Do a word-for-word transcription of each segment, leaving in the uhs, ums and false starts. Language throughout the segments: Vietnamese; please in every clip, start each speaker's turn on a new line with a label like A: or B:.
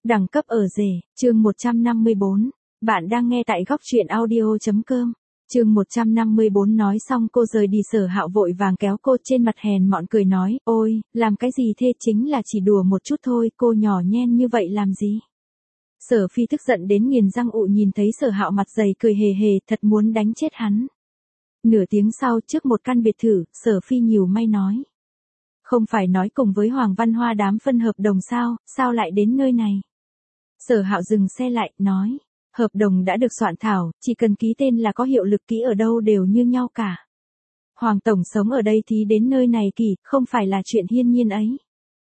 A: Đẳng cấp ở rể, chương một trăm năm mươi bốn. Bạn đang nghe tại góc truyện audio.com. Chương một trăm năm mươi bốn nói xong cô rời đi. Sở Hạo vội vàng kéo cô, trên mặt hèn mọn cười nói, ôi, làm cái gì thế, chính là chỉ đùa một chút thôi, cô nhỏ nhen như vậy làm gì. Sở Phi tức giận đến nghiền răng ụ, nhìn thấy Sở Hạo mặt dày cười hề hề, thật muốn đánh chết hắn. Nửa tiếng sau, trước một căn biệt thự, Sở Phi nhíu mày nói. Không phải nói cùng với Hoàng Văn Hoa đám phân hợp đồng sao, sao lại đến nơi này? Sở Hạo dừng xe lại, nói. Hợp đồng đã được soạn thảo, chỉ cần ký tên là có hiệu lực, ký ở đâu đều như nhau cả. Hoàng Tổng sống ở đây thì đến nơi này kỳ, không phải là chuyện hiên nhiên ấy.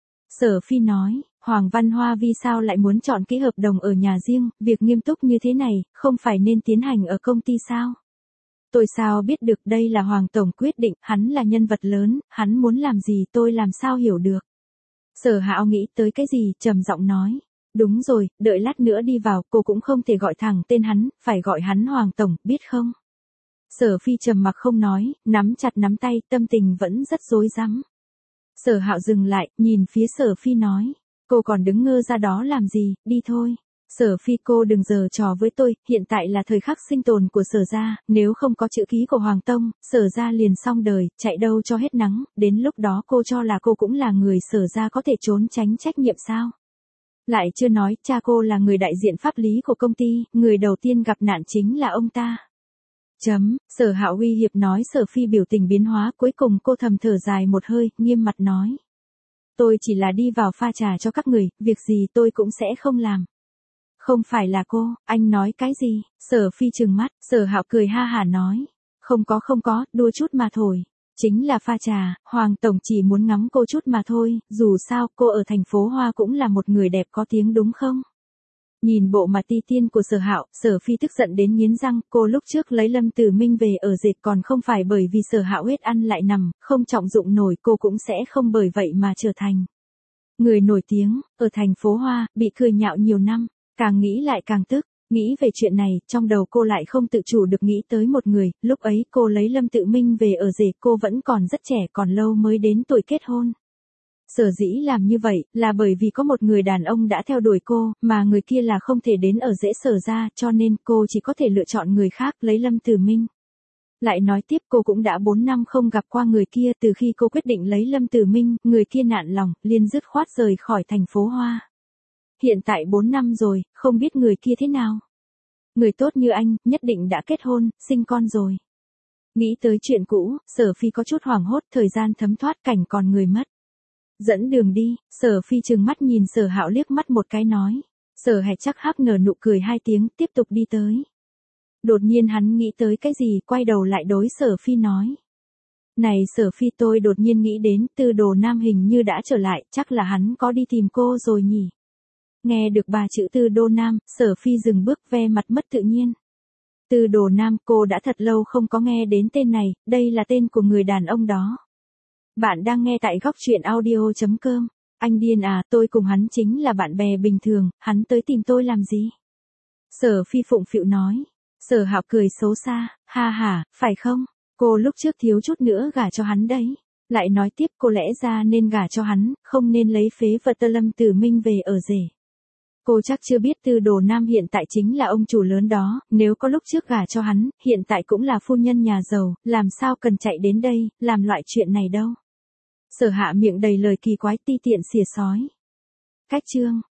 A: Sở Phi nói, Hoàng Văn Hoa vì sao lại muốn chọn ký hợp đồng ở nhà riêng, việc nghiêm túc như thế này, không phải nên tiến hành ở công ty sao? Tôi sao biết được, đây là Hoàng Tổng quyết định, hắn là nhân vật lớn, hắn muốn làm gì tôi làm sao hiểu được. Sở Hạo nghĩ tới cái gì, trầm giọng nói. Đúng rồi, đợi lát nữa đi vào, cô cũng không thể gọi thẳng tên hắn, phải gọi hắn Hoàng Tổng, biết không? Sở Phi trầm mặc không nói, nắm chặt nắm tay, tâm tình vẫn rất rối rắm. Sở Hạo dừng lại, nhìn phía Sở Phi nói. Cô còn đứng ngơ ra đó làm gì, đi thôi. Sở Phi, cô đừng giở trò với tôi, hiện tại là thời khắc sinh tồn của Sở gia, nếu không có chữ ký của Hoàng Tông, Sở gia liền xong đời, chạy đâu cho hết nắng, đến lúc đó cô cho là cô cũng là người Sở gia có thể trốn tránh trách nhiệm sao? Lại chưa nói, cha cô là người đại diện pháp lý của công ty, người đầu tiên gặp nạn chính là ông ta. Chấm, Sở Hạo uy hiếp nói. Sở Phi biểu tình biến hóa, cuối cùng cô thầm thở dài một hơi, nghiêm mặt nói. Tôi chỉ là đi vào pha trà cho các người, việc gì tôi cũng sẽ không làm. Không phải là cô, anh nói cái gì? Sở Phi trừng mắt. Sở Hạo cười ha hả nói. Không có không có, đua chút mà thôi. Chính là pha trà, Hoàng Tổng chỉ muốn ngắm cô chút mà thôi, dù sao cô ở thành phố Hoa cũng là một người đẹp có tiếng đúng không? Nhìn bộ mặt ti tiên của Sở Hạo, Sở Phi tức giận đến nghiến răng, cô lúc trước lấy Lâm Tử Minh về ở dệt còn không phải bởi vì Sở Hạo hết ăn lại nằm, không trọng dụng nổi, cô cũng sẽ không bởi vậy mà trở thành người nổi tiếng, ở thành phố Hoa, bị cười nhạo nhiều năm, càng nghĩ lại càng tức. Nghĩ về chuyện này, trong đầu cô lại không tự chủ được nghĩ tới một người, lúc ấy cô lấy Lâm Tự Minh về ở rể, cô vẫn còn rất trẻ, còn lâu mới đến tuổi kết hôn. Sở dĩ làm như vậy, là bởi vì có một người đàn ông đã theo đuổi cô, mà người kia là không thể đến ở rễ Sở ra, cho nên cô chỉ có thể lựa chọn người khác, lấy Lâm Tử Minh. Lại nói tiếp, cô cũng đã bốn năm không gặp qua người kia, từ khi cô quyết định lấy Lâm Tử Minh, người kia nản lòng, liền dứt khoát rời khỏi thành phố Hoa. Hiện tại bốn năm rồi, không biết người kia thế nào. Người tốt như anh, nhất định đã kết hôn, sinh con rồi. Nghĩ tới chuyện cũ, Sở Phi có chút hoảng hốt, thời gian thấm thoát, cảnh còn người mất. Dẫn đường đi. Sở Phi trừng mắt nhìn Sở Hạo liếc mắt một cái nói. Sở Hạch chắc hắc nở nụ cười hai tiếng, tiếp tục đi tới. Đột nhiên hắn nghĩ tới cái gì, quay đầu lại đối Sở Phi nói. Này Sở Phi, tôi đột nhiên nghĩ đến, Tư Đồ Nam hình như đã trở lại, chắc là hắn có đi tìm cô rồi nhỉ. Nghe được ba chữ Tư Đô Nam, Sở Phi dừng bước, ve mặt mất tự nhiên. Tư Đồ Nam, cô đã thật lâu không có nghe đến tên này, đây là tên của người đàn ông đó. Bạn đang nghe tại góc truyện audio.com. Anh điên à, tôi cùng hắn chính là bạn bè bình thường, hắn tới tìm tôi làm gì? Sở Phi phụng phịu nói. Sở Hạo cười xấu xa, ha ha, phải không? Cô lúc trước thiếu chút nữa gả cho hắn đấy. Lại nói tiếp, cô lẽ ra nên gả cho hắn, không nên lấy phế vật Lâm Tử Minh về ở rể. Cô chắc chưa biết Tư Đồ Nam hiện tại chính là ông chủ lớn đó, nếu có lúc trước gả cho hắn, hiện tại cũng là phu nhân nhà giàu, làm sao cần chạy đến đây, làm loại chuyện này đâu. Sở Hạ miệng đầy lời kỳ quái, ti tiện xỉa sói. Cách chương.